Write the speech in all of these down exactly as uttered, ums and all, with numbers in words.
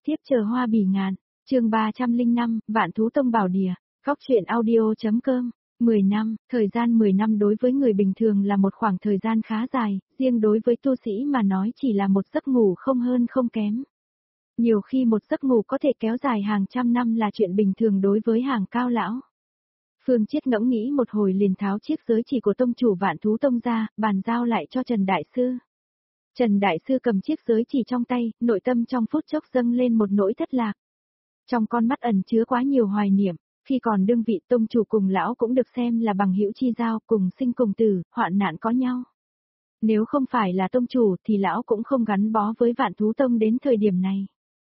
tiếp chờ hoa bỉ ngạn, chương ba trăm lẻ năm, Vạn Thú Tông Bảo Địa, Góc truyện audio.com. mười năm, thời gian mười năm đối với người bình thường là một khoảng thời gian khá dài, riêng đối với tu sĩ mà nói chỉ là một giấc ngủ không hơn không kém. Nhiều khi một giấc ngủ có thể kéo dài hàng trăm năm là chuyện bình thường đối với hàng cao lão. Phương Chiết ngẫm nghĩ một hồi liền tháo chiếc giới chỉ của tông chủ Vạn Thú Tông ra, bàn giao lại cho Trần Đại Sư. Trần Đại Sư cầm chiếc giới chỉ trong tay, nội tâm trong phút chốc dâng lên một nỗi thất lạc. Trong con mắt ẩn chứa quá nhiều hoài niệm, khi còn đương vị tông chủ cùng lão cũng được xem là bằng hữu chi giao, cùng sinh cùng tử, hoạn nạn có nhau. Nếu không phải là tông chủ thì lão cũng không gắn bó với Vạn Thú Tông đến thời điểm này.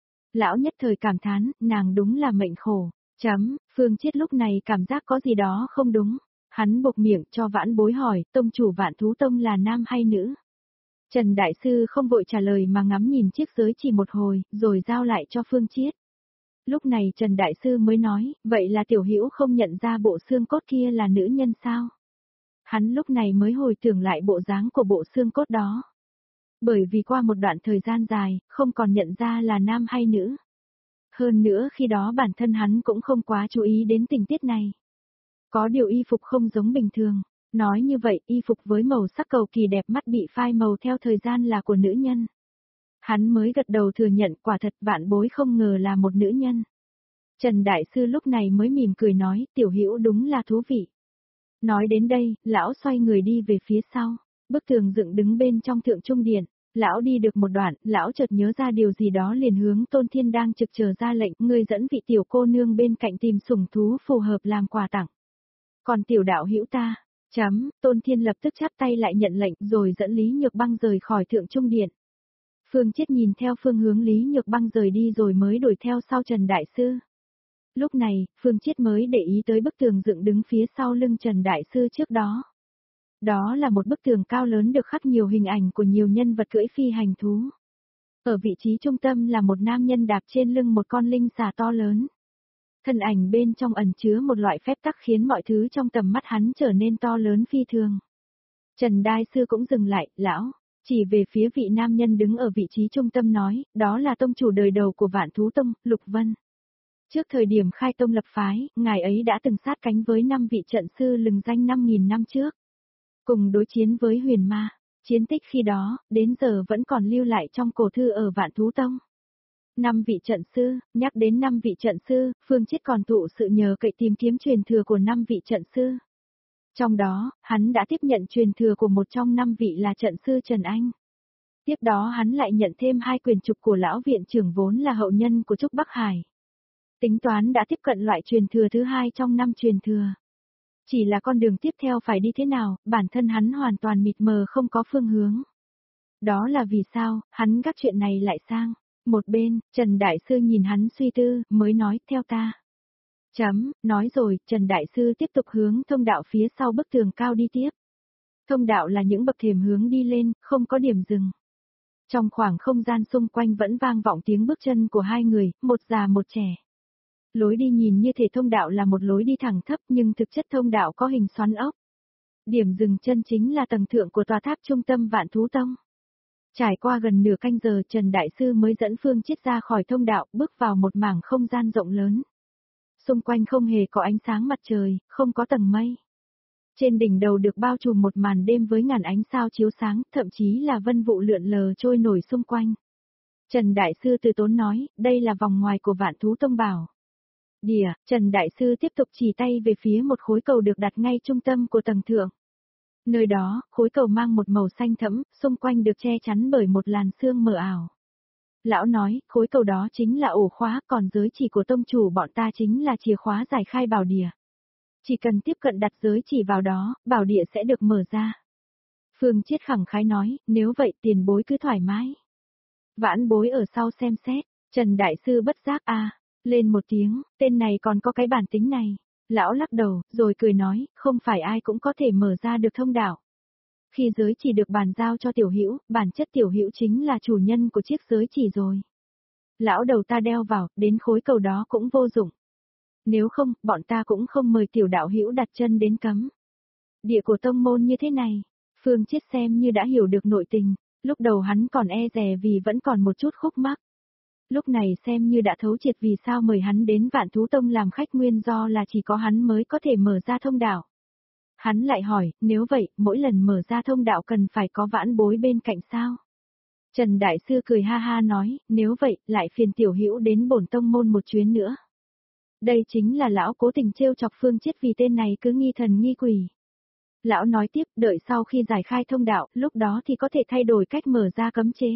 Lão nhất thời cảm thán, nàng đúng là mệnh khổ. Chấm, Phương Chiết lúc này cảm giác có gì đó không đúng. Hắn buộc miệng cho Vãn Bối hỏi, tông chủ Vạn Thú Tông là nam hay nữ? Trần Đại Sư không vội trả lời mà ngắm nhìn chiếc giới chỉ một hồi, rồi giao lại cho Phương Chiết. Lúc này Trần Đại Sư mới nói, vậy là tiểu hữu không nhận ra bộ xương cốt kia là nữ nhân sao? Hắn lúc này mới hồi tưởng lại bộ dáng của bộ xương cốt đó. Bởi vì qua một đoạn thời gian dài, không còn nhận ra là nam hay nữ. Hơn nữa khi đó bản thân hắn cũng không quá chú ý đến tình tiết này. Có điều y phục không giống bình thường. Nói như vậy, y phục với màu sắc cầu kỳ đẹp mắt bị phai màu theo thời gian là của nữ nhân. Hắn mới gật đầu thừa nhận quả thật Vạn Bối không ngờ là một nữ nhân. Trần Đại Sư lúc này mới mỉm cười nói, tiểu hữu đúng là thú vị. Nói đến đây, lão xoay người đi về phía sau, bức tường dựng đứng bên trong thượng trung điện. Lão đi được một đoạn, lão chợt nhớ ra điều gì đó liền hướng Tôn Thiên đang trực chờ ra lệnh, ngươi dẫn vị tiểu cô nương bên cạnh tìm sủng thú phù hợp làm quà tặng. Còn tiểu đạo hữu ta, chấm, Tôn Thiên lập tức chắp tay lại nhận lệnh rồi dẫn Lý Nhược Băng rời khỏi thượng trung điện. Phương Chiết nhìn theo phương hướng Lý Nhược Băng rời đi rồi mới đuổi theo sau Trần Đại Sư. Lúc này, Phương Chiết mới để ý tới bức tường dựng đứng phía sau lưng Trần Đại Sư trước đó. Đó là một bức tường cao lớn được khắc nhiều hình ảnh của nhiều nhân vật cưỡi phi hành thú. Ở vị trí trung tâm là một nam nhân đạp trên lưng một con linh xà to lớn. Thân ảnh bên trong ẩn chứa một loại phép tắc khiến mọi thứ trong tầm mắt hắn trở nên to lớn phi thường. Trần Đại Sư cũng dừng lại, lão, chỉ về phía vị nam nhân đứng ở vị trí trung tâm nói, đó là tông chủ đời đầu của Vạn Thú Tông, Lục Vân. Trước thời điểm khai tông lập phái, ngài ấy đã từng sát cánh với năm vị trận sư lừng danh năm nghìn năm trước. Cùng đối chiến với huyền ma, chiến tích khi đó, đến giờ vẫn còn lưu lại trong cổ thư ở Vạn Thú Tông. Năm vị trận sư, nhắc đến năm vị trận sư, Phương Chiết còn thụ sự nhờ cậy tìm kiếm truyền thừa của năm vị trận sư. Trong đó, hắn đã tiếp nhận truyền thừa của một trong năm vị là trận sư Trần Anh. Tiếp đó hắn lại nhận thêm hai quyền trục của lão viện trưởng vốn là hậu nhân của Trúc Bắc Hải. Tính toán đã tiếp cận loại truyền thừa thứ hai trong năm truyền thừa. Chỉ là con đường tiếp theo phải đi thế nào, bản thân hắn hoàn toàn mịt mờ không có phương hướng. Đó là vì sao, hắn gác chuyện này lại sang. Một bên, Trần Đại Sư nhìn hắn suy tư, mới nói, theo ta. Chấm, nói rồi, Trần Đại Sư tiếp tục hướng thông đạo phía sau bức tường cao đi tiếp. Thông đạo là những bậc thềm hướng đi lên, không có điểm dừng. Trong khoảng không gian xung quanh vẫn vang vọng tiếng bước chân của hai người, một già một trẻ. Lối đi nhìn như thể thông đạo là một lối đi thẳng thấp nhưng thực chất thông đạo có hình xoắn ốc. Điểm dừng chân chính là tầng thượng của tòa tháp trung tâm Vạn Thú Tông. Trải qua gần nửa canh giờ Trần Đại Sư mới dẫn Phương Chiết ra khỏi thông đạo, bước vào một mảng không gian rộng lớn. Xung quanh không hề có ánh sáng mặt trời, không có tầng mây. Trên đỉnh đầu được bao trùm một màn đêm với ngàn ánh sao chiếu sáng, thậm chí là vân vụ lượn lờ trôi nổi xung quanh. Trần Đại Sư từ tốn nói, đây là vòng ngoài của Vạn Thú Tông Bảo Địa. Trần Đại Sư tiếp tục chỉ tay về phía một khối cầu được đặt ngay trung tâm của tầng thượng. Nơi đó, khối cầu mang một màu xanh thẫm, xung quanh được che chắn bởi một làn sương mờ ảo. Lão nói, khối cầu đó chính là ổ khóa, còn giới chỉ của tông chủ bọn ta chính là chìa khóa giải khai bảo địa. Chỉ cần tiếp cận đặt giới chỉ vào đó, bảo địa sẽ được mở ra. Phương Chiết khẳng khái nói, nếu vậy tiền bối cứ thoải mái. Vãn Bối ở sau xem xét, Trần Đại Sư bất giác a à, lên một tiếng, tên này còn có cái bản tính này. Lão lắc đầu, rồi cười nói, không phải ai cũng có thể mở ra được thông đạo. Khi giới chỉ được bàn giao cho tiểu hữu, bản chất tiểu hữu chính là chủ nhân của chiếc giới chỉ rồi. Lão đầu ta đeo vào, đến khối cầu đó cũng vô dụng. Nếu không, bọn ta cũng không mời tiểu đạo hữu đặt chân đến cấm địa của tông môn như thế này. Phương Chiết xem như đã hiểu được nội tình, lúc đầu hắn còn e dè vì vẫn còn một chút khúc mắc. Lúc này xem như đã thấu triệt vì sao mời hắn đến Vạn Thú Tông làm khách, nguyên do là chỉ có hắn mới có thể mở ra thông đạo. Hắn lại hỏi, nếu vậy, mỗi lần mở ra thông đạo cần phải có vãn bối bên cạnh sao? Trần Đại Sư cười ha ha nói, nếu vậy, lại phiền tiểu hữu đến bổn tông môn một chuyến nữa. Đây chính là lão cố tình trêu chọc Phương Chiết vì tên này cứ nghi thần nghi quỷ. Lão nói tiếp, đợi sau khi giải khai thông đạo, lúc đó thì có thể thay đổi cách mở ra cấm chế.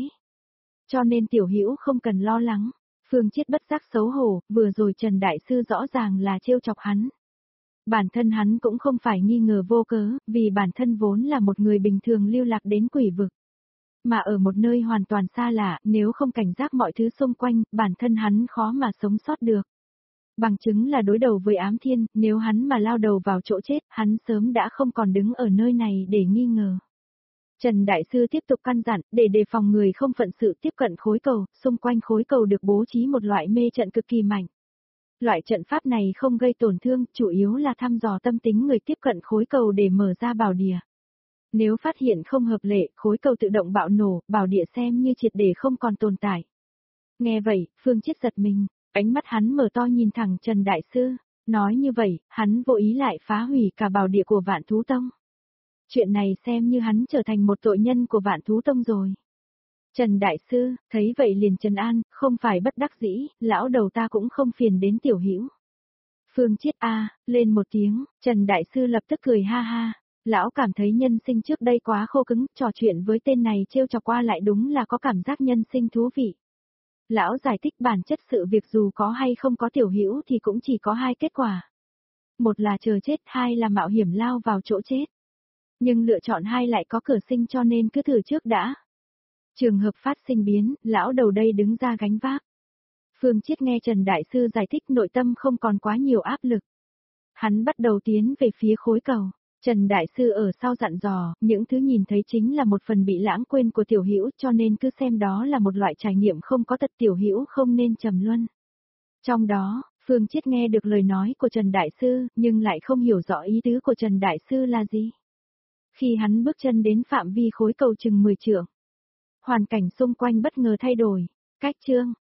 Cho nên tiểu hữu không cần lo lắng. Phương Chiết bất giác xấu hổ, vừa rồi Trần Đại Sư rõ ràng là trêu chọc hắn. Bản thân hắn cũng không phải nghi ngờ vô cớ, vì bản thân vốn là một người bình thường lưu lạc đến quỷ vực. Mà ở một nơi hoàn toàn xa lạ, nếu không cảnh giác mọi thứ xung quanh, bản thân hắn khó mà sống sót được. Bằng chứng là đối đầu với ám thiên, nếu hắn mà lao đầu vào chỗ chết, hắn sớm đã không còn đứng ở nơi này để nghi ngờ. Trần Đại Sư tiếp tục căn dặn, để đề phòng người không phận sự tiếp cận khối cầu, xung quanh khối cầu được bố trí một loại mê trận cực kỳ mạnh. Loại trận pháp này không gây tổn thương, chủ yếu là thăm dò tâm tính người tiếp cận khối cầu để mở ra bảo địa. Nếu phát hiện không hợp lệ, khối cầu tự động bạo nổ, bảo địa xem như triệt để không còn tồn tại. Nghe vậy, Phương Chiết giật mình, ánh mắt hắn mở to nhìn thẳng Trần Đại Sư, nói như vậy, hắn vô ý lại phá hủy cả bảo địa của Vạn Thú Tông. Chuyện này xem như hắn trở thành một tội nhân của Vạn Thú Tông rồi. Trần Đại Sư, thấy vậy liền trấn an, không phải bất đắc dĩ, lão đầu ta cũng không phiền đến tiểu hữu. Phương Chiết a, lên một tiếng, Trần Đại Sư lập tức cười ha ha. Lão cảm thấy nhân sinh trước đây quá khô cứng, trò chuyện với tên này trêu chọc qua lại đúng là có cảm giác nhân sinh thú vị. Lão giải thích bản chất sự việc dù có hay không có tiểu hữu thì cũng chỉ có hai kết quả. Một là chờ chết, hai là mạo hiểm lao vào chỗ chết. Nhưng lựa chọn hai lại có cửa sinh cho nên cứ thử trước đã. Trường hợp phát sinh biến, lão đầu đây đứng ra gánh vác. Phương Chiết nghe Trần Đại Sư giải thích nội tâm không còn quá nhiều áp lực. Hắn bắt đầu tiến về phía khối cầu. Trần Đại Sư ở sau dặn dò, những thứ nhìn thấy chính là một phần bị lãng quên của tiểu hữu cho nên cứ xem đó là một loại trải nghiệm không có tật, tiểu hữu không nên trầm luân. Trong đó, Phương Chiết nghe được lời nói của Trần Đại Sư, nhưng lại không hiểu rõ ý tứ của Trần Đại Sư là gì. Khi hắn bước chân đến phạm vi khối cầu chừng mười trượng, hoàn cảnh xung quanh bất ngờ thay đổi. Cách chương